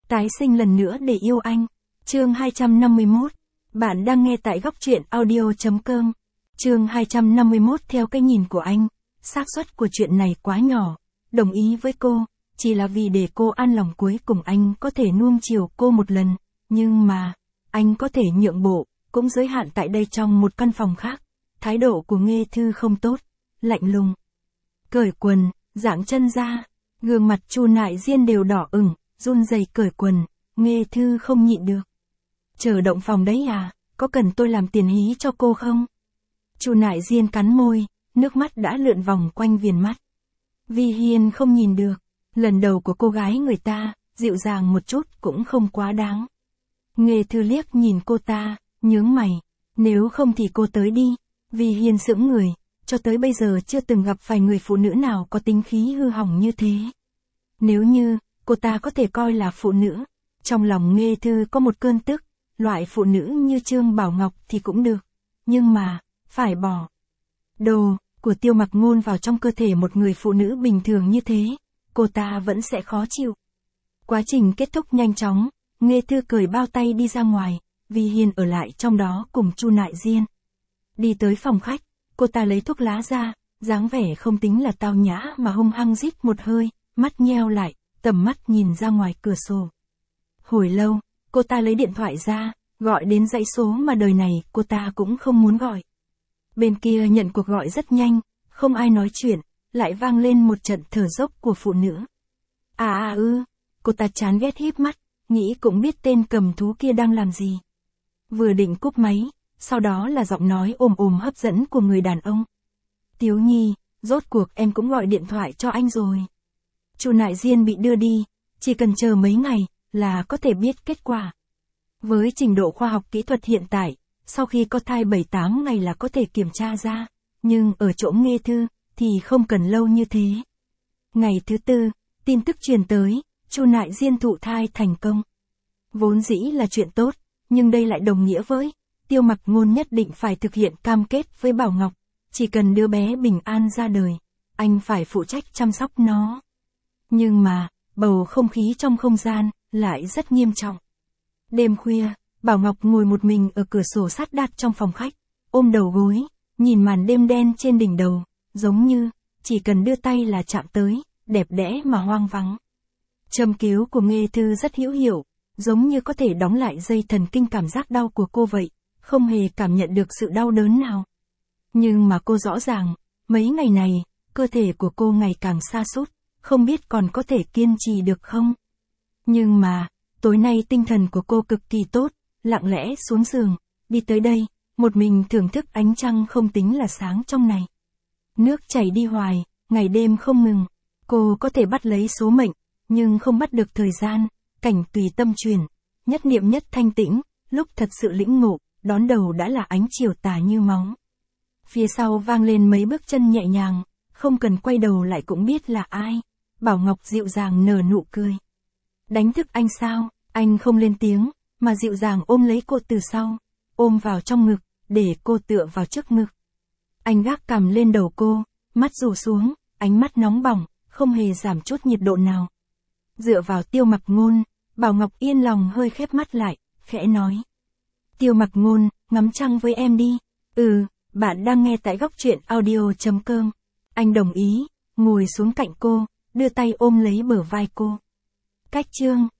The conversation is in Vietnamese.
Tái sinh lần nữa để yêu anh. Chương 251. Bạn đang nghe tại góc truyện audio.com. Chương 251. Theo cái nhìn của anh, xác suất của chuyện này quá nhỏ. Đồng ý với cô, chỉ là vì để cô an lòng cuối cùng anh có thể nuông chiều cô một lần. Nhưng mà, anh có thể nhượng bộ, cũng giới hạn tại đây trong một căn phòng khác. Thái độ của Nghê Thư không tốt, lạnh lùng. Cởi quần, giãng chân ra, gương mặt Chu Nại Diên đều đỏ ửng, run rẩy cởi quần, Nghê Thư không nhịn được. Chờ động phòng đấy à, có cần tôi làm tiền hí cho cô không? Chu Nại Diên cắn môi, nước mắt đã lượn vòng quanh viền mắt. Vi Hiên không nhìn được, lần đầu của cô gái người ta, dịu dàng một chút cũng không quá đáng. Nghê Thư liếc nhìn cô ta, nhướng mày, nếu không thì cô tới đi. Vi Hiên sững người, cho tới bây giờ chưa từng gặp phải người phụ nữ nào có tính khí hư hỏng như thế. Nếu như, cô ta có thể coi là phụ nữ, trong lòng Nghê Thư có một cơn tức, loại phụ nữ như Trương Bảo Ngọc thì cũng được, nhưng mà, phải bỏ đồ của Tiêu Mặc Ngôn vào trong cơ thể một người phụ nữ bình thường như thế, cô ta vẫn sẽ khó chịu. Quá trình kết thúc nhanh chóng, Nghê Thư cởi bao tay đi ra ngoài, Vi Hiên ở lại trong đó cùng Chu Nại Diên. Đi tới phòng khách, cô ta lấy thuốc lá ra, dáng vẻ không tính là tao nhã mà hung hăng rít một hơi, mắt nheo lại, tầm mắt nhìn ra ngoài cửa sổ. Hồi lâu, cô ta lấy điện thoại ra, gọi đến dãy số mà đời này cô ta cũng không muốn gọi. Bên kia nhận cuộc gọi rất nhanh, không ai nói chuyện, lại vang lên một trận thở dốc của phụ nữ. Cô ta chán ghét híp mắt, nghĩ cũng biết tên cầm thú kia đang làm gì. Vừa định cúp máy, sau đó là giọng nói ồm ồm hấp dẫn của người đàn ông. Tiếu Nhi, rốt cuộc em cũng gọi điện thoại cho anh rồi. Chu Nại Diên bị đưa đi, chỉ cần chờ mấy ngày, là có thể biết kết quả. Với trình độ khoa học kỹ thuật hiện tại, sau khi có thai 7-8 ngày là có thể kiểm tra ra, nhưng ở chỗ Nghê Thư, thì không cần lâu như thế. Ngày thứ tư, tin tức truyền tới, Chu Nại Diên thụ thai thành công. Vốn dĩ là chuyện tốt, nhưng đây lại đồng nghĩa với, Tiêu Mặc Ngôn nhất định phải thực hiện cam kết với Bảo Ngọc, chỉ cần đứa bé bình an ra đời, anh phải phụ trách chăm sóc nó. Nhưng mà, bầu không khí trong không gian, lại rất nghiêm trọng. Đêm khuya, Bảo Ngọc ngồi một mình ở cửa sổ sắt đặt trong phòng khách, ôm đầu gối, nhìn màn đêm đen trên đỉnh đầu, giống như, chỉ cần đưa tay là chạm tới, đẹp đẽ mà hoang vắng. Châm cứu của Nghê Thư rất hữu hiệu, giống như có thể đóng lại dây thần kinh cảm giác đau của cô vậy, không hề cảm nhận được sự đau đớn nào. Nhưng mà cô rõ ràng, mấy ngày này, cơ thể của cô ngày càng sa sút, không biết còn có thể kiên trì được không. Nhưng mà, tối nay tinh thần của cô cực kỳ tốt, lặng lẽ xuống giường, đi tới đây, một mình thưởng thức ánh trăng không tính là sáng trong này. Nước chảy đi hoài, ngày đêm không ngừng, cô có thể bắt lấy số mệnh, nhưng không bắt được thời gian, cảnh tùy tâm truyền, nhất niệm nhất thanh tĩnh, lúc thật sự lĩnh ngộ, đón đầu đã là ánh chiều tà như máu. Phía sau vang lên mấy bước chân nhẹ nhàng, không cần quay đầu lại cũng biết là ai. Bảo Ngọc dịu dàng nở nụ cười. Đánh thức anh sao? Anh không lên tiếng, mà dịu dàng ôm lấy cô từ sau, ôm vào trong ngực, để cô tựa vào trước ngực. Anh gác cằm lên đầu cô, mắt rủ xuống, ánh mắt nóng bỏng, không hề giảm chút nhiệt độ nào. Dựa vào Tiêu Mặc Ngôn, Bảo Ngọc yên lòng hơi khép mắt lại, khẽ nói. Tiêu Mặc Ngôn, ngắm trăng với em đi. Bạn đang nghe tại góc truyện audio.com. Anh đồng ý, ngồi xuống cạnh cô, đưa tay ôm lấy bờ vai cô. Cách chương